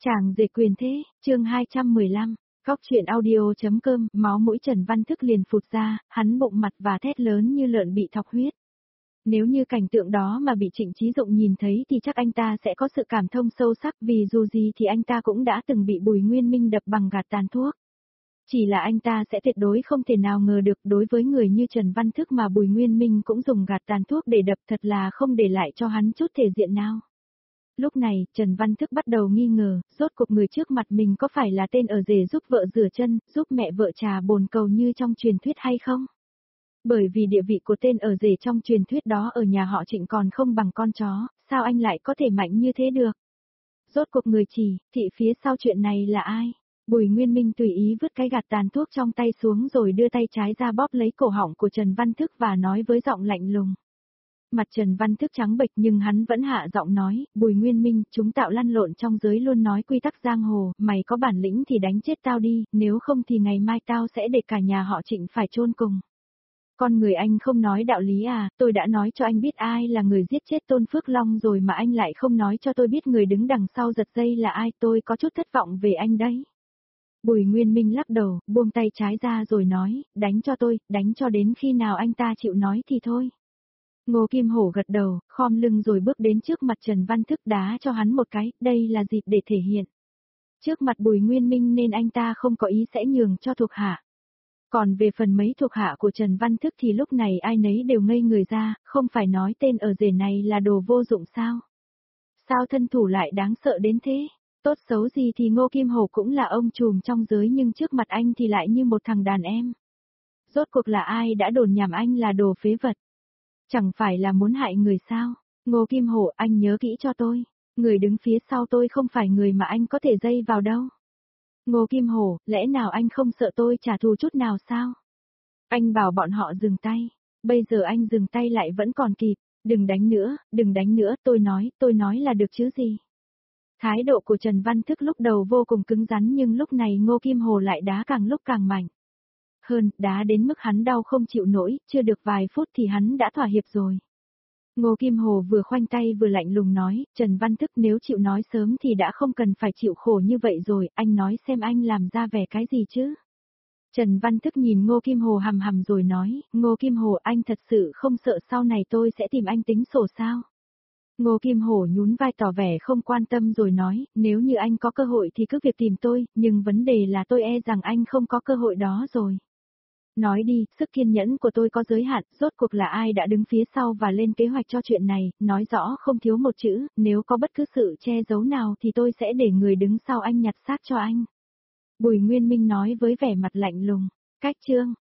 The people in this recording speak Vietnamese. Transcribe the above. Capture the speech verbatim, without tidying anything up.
Chàng rể quyền thế, chương hai trăm mười lăm, Cóc truyện audio.com, máu mũi Trần Văn Thức liền phụt ra, hắn bụng mặt và thét lớn như lợn bị thọc huyết. Nếu như cảnh tượng đó mà bị Trịnh Chí Dụng nhìn thấy thì chắc anh ta sẽ có sự cảm thông sâu sắc, vì dù gì thì anh ta cũng đã từng bị Bùi Nguyên Minh đập bằng gạt tàn thuốc. Chỉ là anh ta sẽ tuyệt đối không thể nào ngờ được đối với người như Trần Văn Thức mà Bùi Nguyên Minh cũng dùng gạt tàn thuốc để đập, thật là không để lại cho hắn chút thể diện nào. Lúc này, Trần Văn Thức bắt đầu nghi ngờ, rốt cuộc người trước mặt mình có phải là tên ở rể giúp vợ rửa chân, giúp mẹ vợ trà bồn cầu như trong truyền thuyết hay không? Bởi vì địa vị của tên ở rể trong truyền thuyết đó ở nhà họ Trịnh còn không bằng con chó, sao anh lại có thể mạnh như thế được? Rốt cuộc người chỉ, thị phía sau chuyện này là ai? Bùi Nguyên Minh tùy ý vứt cái gạt tàn thuốc trong tay xuống rồi đưa tay trái ra bóp lấy cổ họng của Trần Văn Thức và nói với giọng lạnh lùng. Mặt Trần Văn Thức trắng bệch nhưng hắn vẫn hạ giọng nói, Bùi Nguyên Minh, chúng tạo lăn lộn trong giới luôn nói quy tắc giang hồ, mày có bản lĩnh thì đánh chết tao đi, nếu không thì ngày mai tao sẽ để cả nhà họ Trịnh phải chôn cùng. Con người anh không nói đạo lý à, tôi đã nói cho anh biết ai là người giết chết Tôn Phước Long rồi mà anh lại không nói cho tôi biết người đứng đằng sau giật dây là ai, tôi có chút thất vọng về anh đấy. Bùi Nguyên Minh lắc đầu, buông tay trái ra rồi nói, đánh cho tôi, đánh cho đến khi nào anh ta chịu nói thì thôi. Ngô Kim Hổ gật đầu, khom lưng rồi bước đến trước mặt Trần Văn Thức đá cho hắn một cái, đây là dịp để thể hiện. Trước mặt Bùi Nguyên Minh nên anh ta không có ý sẽ nhường cho thuộc hạ. Còn về phần mấy thuộc hạ của Trần Văn Thức thì lúc này ai nấy đều ngây người ra, không phải nói tên ở rể này là đồ vô dụng sao? Sao thân thủ lại đáng sợ đến thế? Tốt xấu gì thì Ngô Kim Hổ cũng là ông trùm trong giới nhưng trước mặt anh thì lại như một thằng đàn em. Rốt cuộc là ai đã đồn nhảm anh là đồ phế vật? Chẳng phải là muốn hại người sao? Ngô Kim Hổ, anh nhớ kỹ cho tôi. Người đứng phía sau tôi không phải người mà anh có thể dây vào đâu. Ngô Kim Hổ, lẽ nào anh không sợ tôi trả thù chút nào sao? Anh bảo bọn họ dừng tay. Bây giờ anh dừng tay lại vẫn còn kịp. Đừng đánh nữa, đừng đánh nữa, tôi nói, tôi nói là được chứ gì. Thái độ của Trần Văn Thức lúc đầu vô cùng cứng rắn nhưng lúc này Ngô Kim Hổ lại đá càng lúc càng mạnh. Hơn, đá đến mức hắn đau không chịu nổi, chưa được vài phút thì hắn đã thỏa hiệp rồi. Ngô Kim Hổ vừa khoanh tay vừa lạnh lùng nói, Trần Văn Thức nếu chịu nói sớm thì đã không cần phải chịu khổ như vậy rồi, anh nói xem anh làm ra vẻ cái gì chứ. Trần Văn Thức nhìn Ngô Kim Hổ hằm hằm rồi nói, Ngô Kim Hổ, anh thật sự không sợ sau này tôi sẽ tìm anh tính sổ sao? Ngô Kim Hổ nhún vai tỏ vẻ không quan tâm rồi nói, nếu như anh có cơ hội thì cứ việc tìm tôi, nhưng vấn đề là tôi e rằng anh không có cơ hội đó rồi. Nói đi, sức kiên nhẫn của tôi có giới hạn, rốt cuộc là ai đã đứng phía sau và lên kế hoạch cho chuyện này, nói rõ không thiếu một chữ, nếu có bất cứ sự che giấu nào thì tôi sẽ để người đứng sau anh nhặt xác cho anh. Bùi Nguyên Minh nói với vẻ mặt lạnh lùng, cách chương.